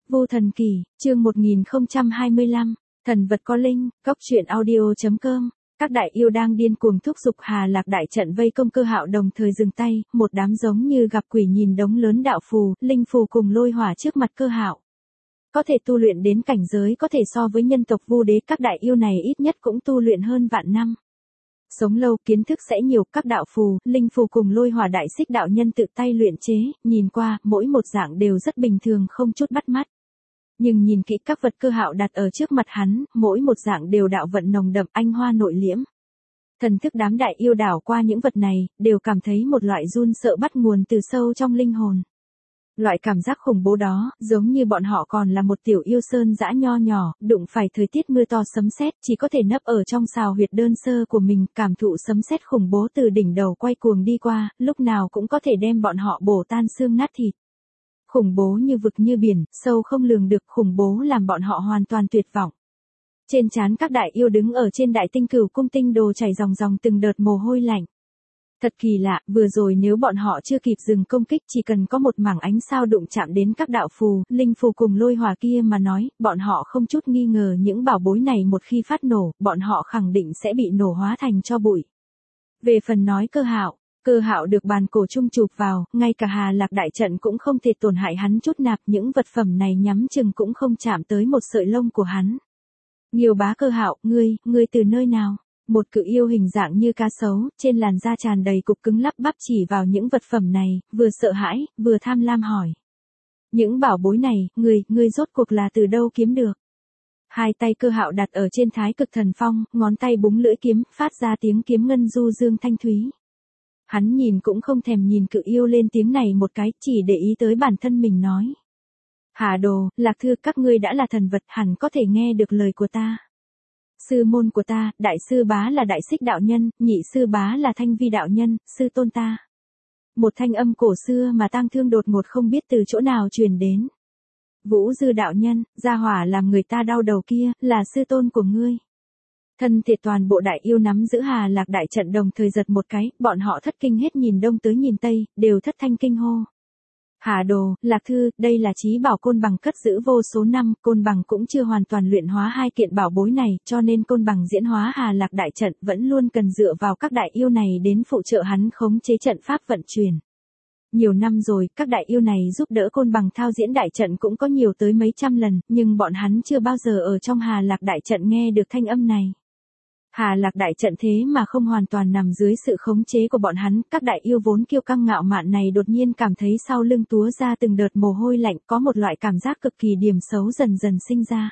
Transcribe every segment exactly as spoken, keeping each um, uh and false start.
Vu Thần Kỳ, chương một nghìn không trăm hai mươi lăm, thần vật có linh, cốc truyện audio chấm com. Các đại yêu đang điên cuồng thúc giục Hà Lạc đại trận vây công Cơ Hạo, đồng thời dừng tay, một đám giống như gặp quỷ nhìn đống lớn đạo phù, linh phù cùng lôi hỏa trước mặt Cơ Hạo. Có thể tu luyện đến cảnh giới có thể so với nhân tộc Vu Đế, các đại yêu này ít nhất cũng tu luyện hơn vạn năm. Sống lâu, kiến thức sẽ nhiều, các đạo phù, linh phù cùng lôi hỏa đại xích đạo nhân tự tay luyện chế, nhìn qua, mỗi một dạng đều rất bình thường, không chút bắt mắt. Nhưng nhìn kỹ các vật Cơ Hạo đặt ở trước mặt hắn, mỗi một dạng đều đạo vận nồng đậm, anh hoa nội liễm. Thần thức đám đại yêu đảo qua những vật này, đều cảm thấy một loại run sợ bắt nguồn từ sâu trong linh hồn. Loại cảm giác khủng bố đó, giống như bọn họ còn là một tiểu yêu sơn dã nho nhỏ, đụng phải thời tiết mưa to sấm sét, chỉ có thể nấp ở trong sào huyệt đơn sơ của mình, cảm thụ sấm sét khủng bố từ đỉnh đầu quay cuồng đi qua, lúc nào cũng có thể đem bọn họ bổ tan xương nát thịt. Khủng bố như vực như biển, sâu không lường được, khủng bố làm bọn họ hoàn toàn tuyệt vọng. Trên trán các đại yêu đứng ở trên đại tinh cửu cung tinh đồ chảy ròng ròng từng đợt mồ hôi lạnh. Thật kỳ lạ, vừa rồi nếu bọn họ chưa kịp dừng công kích, chỉ cần có một mảng ánh sao đụng chạm đến các đạo phù, linh phù cùng lôi hỏa kia mà nói, bọn họ không chút nghi ngờ những bảo bối này một khi phát nổ, bọn họ khẳng định sẽ bị nổ hóa thành tro bụi. Về phần nói Cơ Hạo, Cơ Hạo được bàn cổ trung chụp vào, ngay cả Hà Lạc đại trận cũng không thể tổn hại hắn chút nạp, những vật phẩm này nhắm chừng cũng không chạm tới một sợi lông của hắn. Nhiều bá Cơ Hạo, ngươi, ngươi từ nơi nào? Một cự yêu hình dạng như cá sấu, trên làn da tràn đầy cục cứng lắp bắp chỉ vào những vật phẩm này, vừa sợ hãi, vừa tham lam hỏi. Những bảo bối này, ngươi, ngươi rốt cuộc là từ đâu kiếm được? Hai tay Cơ Hạo đặt ở trên Thái Cực Thần Phong, ngón tay búng lưỡi kiếm, phát ra tiếng kiếm ngân du dương thanh thúy. Hắn nhìn cũng không thèm nhìn cự yêu lên tiếng này một cái, chỉ để ý tới bản thân mình nói. Hà Đồ, Lạc Thư, các ngươi đã là thần vật, hẳn có thể nghe được lời của ta. Sư môn của ta, đại sư bá là đại xích đạo nhân, nhị sư bá là thanh vi đạo nhân, sư tôn ta. Một thanh âm cổ xưa mà tang thương đột ngột không biết từ chỗ nào truyền đến. Vũ Dư đạo nhân, gia hỏa làm người ta đau đầu kia, là sư tôn của ngươi. Thân thiệt toàn bộ đại yêu nắm giữ Hà Lạc đại trận đồng thời giật một cái, bọn họ thất kinh hết, nhìn đông tới nhìn tây, đều thất thanh kinh hô. Hà Đồ, Lạc Thư, đây là chí bảo Côn Bằng cất giữ vô số năm, Côn Bằng cũng chưa hoàn toàn luyện hóa hai kiện bảo bối này, cho nên Côn Bằng diễn hóa Hà Lạc đại trận vẫn luôn cần dựa vào các đại yêu này đến phụ trợ hắn khống chế trận pháp vận chuyển. Nhiều năm rồi, các đại yêu này giúp đỡ Côn Bằng thao diễn đại trận cũng có nhiều tới mấy trăm lần, nhưng bọn hắn chưa bao giờ ở trong Hà Lạc đại trận nghe được thanh âm này. Hà Lạc đại trận thế mà không hoàn toàn nằm dưới sự khống chế của bọn hắn, các đại yêu vốn kiêu căng ngạo mạn này đột nhiên cảm thấy sau lưng túa ra từng đợt mồ hôi lạnh, có một loại cảm giác cực kỳ điểm xấu dần dần sinh ra.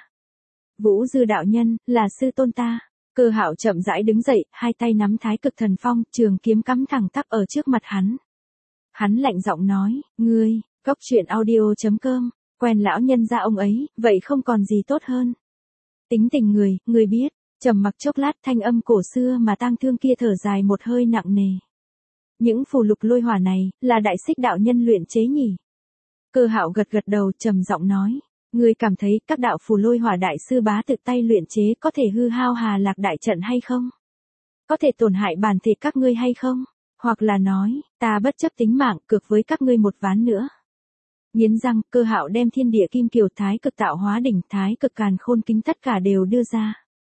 Vũ Dư đạo nhân, là sư tôn ta. Cơ Hạo chậm rãi đứng dậy, hai tay nắm Thái Cực Thần Phong, trường kiếm cắm thẳng tắp ở trước mặt hắn. Hắn lạnh giọng nói, ngươi, cốc truyện audio chấm com, quen lão nhân gia ông ấy, vậy không còn gì tốt hơn. Tính tình người, người biết. Trầm mặc chốc lát, thanh âm cổ xưa mà tang thương kia thở dài một hơi nặng nề. Những phù lục lôi hỏa này, là đại xích đạo nhân luyện chế nhỉ? Cơ Hạo gật gật đầu, trầm giọng nói. Ngươi cảm thấy các đạo phù lôi hỏa đại sư bá tự tay luyện chế có thể hư hao Hà Lạc đại trận hay không? Có thể tổn hại bản thể các ngươi hay không? Hoặc là nói, ta bất chấp tính mạng, cược với các ngươi một ván nữa. Nghiến răng, Cơ Hạo đem thiên địa kim kiều Thái Cực tạo hóa đỉnh, Thái Cực càn khôn kính tất cả đều đưa ra.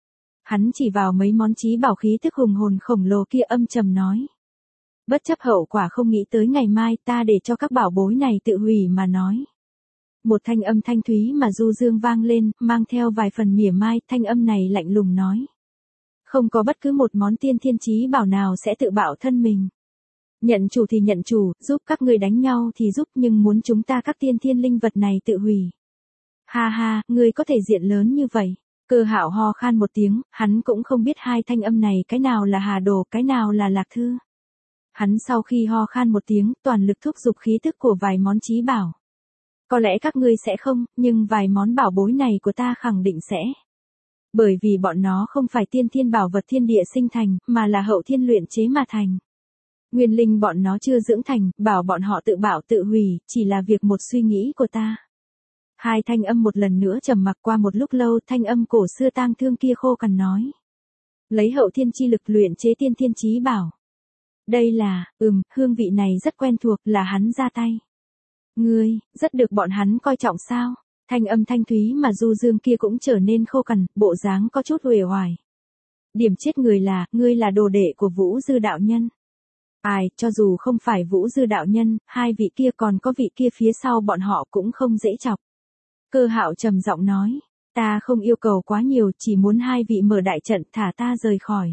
Hắn chỉ vào mấy món chí bảo khí thức hùng hồn khổng lồ kia, âm trầm nói. Bất chấp hậu quả, không nghĩ tới ngày mai ta để cho các bảo bối này tự hủy mà nói. Một thanh âm thanh thúy mà du dương vang lên, mang theo vài phần mỉa mai, thanh âm này lạnh lùng nói. Không có bất cứ một món tiên thiên chí bảo nào sẽ tự bạo thân mình. Nhận chủ thì nhận chủ, giúp các ngươi đánh nhau thì giúp, nhưng muốn chúng ta các tiên thiên linh vật này tự hủy. Ha ha, ngươi có thể diện lớn như vậy. Cơ Hạo ho khan một tiếng, hắn cũng không biết hai thanh âm này cái nào là Hà Đồ, cái nào là Lạc Thư. Hắn sau khi ho khan một tiếng, toàn lực thúc giục khí tức của vài món chí bảo. Có lẽ các ngươi sẽ không, nhưng vài món bảo bối này của ta khẳng định sẽ. Bởi vì bọn nó không phải tiên thiên bảo vật thiên địa sinh thành, mà là hậu thiên luyện chế mà thành. Nguyên linh bọn nó chưa dưỡng thành, bảo bọn họ tự bảo tự hủy, chỉ là việc một suy nghĩ của ta. Hai thanh âm một lần nữa trầm mặc, qua một lúc lâu, thanh âm cổ xưa tang thương kia khô cằn nói. Lấy hậu thiên chi lực luyện chế tiên thiên chí bảo. Đây là, ừm, hương vị này rất quen thuộc, là hắn ra tay. Ngươi, rất được bọn hắn coi trọng sao? Thanh âm thanh thúy mà du dương kia cũng trở nên khô cằn, bộ dáng có chút uể oải. Điểm chết người là, ngươi là đồ đệ của Vũ Dư đạo nhân. Ai, cho dù không phải Vũ Dư đạo nhân, hai vị kia còn có vị kia phía sau bọn họ cũng không dễ chọc. Cơ Hạo trầm giọng nói, ta không yêu cầu quá nhiều, chỉ muốn hai vị mở đại trận thả ta rời khỏi.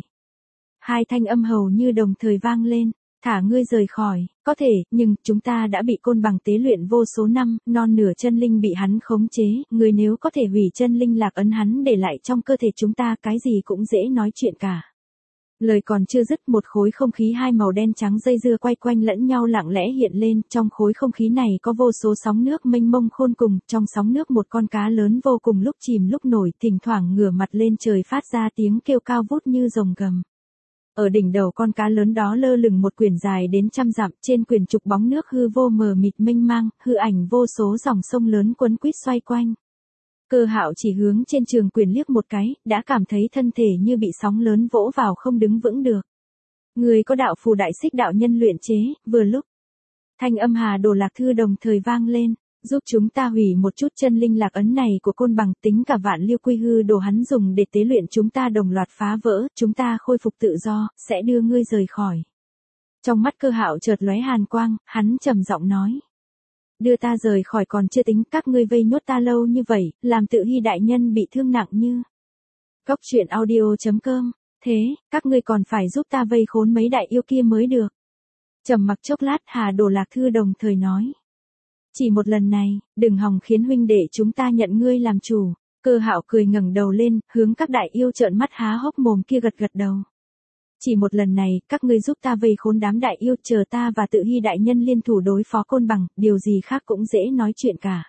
Hai thanh âm hầu như đồng thời vang lên, thả ngươi rời khỏi, có thể, nhưng chúng ta đã bị côn bằng tế luyện vô số năm, non nửa chân linh bị hắn khống chế, ngươi nếu có thể hủy chân linh lạc ấn hắn để lại trong cơ thể chúng ta, cái gì cũng dễ nói chuyện cả. Lời còn chưa dứt, một khối không khí hai màu đen trắng dây dưa quay quanh lẫn nhau lặng lẽ hiện lên, trong khối không khí này có vô số sóng nước mênh mông khôn cùng, trong sóng nước một con cá lớn vô cùng lúc chìm lúc nổi, thỉnh thoảng ngửa mặt lên trời phát ra tiếng kêu cao vút như rồng gầm. Ở đỉnh đầu con cá lớn đó lơ lửng một quyển dài đến trăm dặm, trên quyển trục bóng nước hư vô mờ mịt mênh mang, hư ảnh vô số dòng sông lớn quấn quýt xoay quanh. Cơ Hạo chỉ hướng trên trường quyển liếc một cái, đã cảm thấy thân thể như bị sóng lớn vỗ vào không đứng vững được. Người có đạo phù đại xích đạo nhân luyện chế, vừa lúc. Thanh âm Hà Đồ Lạc Thư đồng thời vang lên, giúp chúng ta hủy một chút chân linh lạc ấn này của côn bằng, tính cả vạn liêu quy hư đồ hắn dùng để tế luyện chúng ta đồng loạt phá vỡ, chúng ta khôi phục tự do, sẽ đưa ngươi rời khỏi. Trong mắt Cơ Hạo chợt lóe hàn quang, hắn trầm giọng nói. Đưa ta rời khỏi còn chưa tính, các ngươi vây nhốt ta lâu như vậy, làm Tự Hy đại nhân bị thương nặng như. Góc truyện audio chấm com, thế, các ngươi còn phải giúp ta vây khốn mấy đại yêu kia mới được. Trầm mặc chốc lát, Hà Đồ Lạc Thư đồng thời nói. Chỉ một lần này, đừng hòng khiến huynh đệ chúng ta nhận ngươi làm chủ. Cơ Hạo cười ngẩng đầu lên, hướng các đại yêu trợn mắt há hốc mồm kia gật gật đầu. Chỉ một lần này, các ngươi giúp ta vây khốn đám đại yêu, chờ ta và Tự Hy đại nhân liên thủ đối phó côn bằng, điều gì khác cũng dễ nói chuyện cả.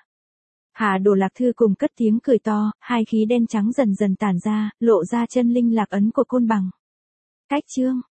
Hà Đồ Lạc Thư cùng cất tiếng cười to, hai khí đen trắng dần dần tản ra, lộ ra chân linh lạc ấn của côn bằng. Cách chương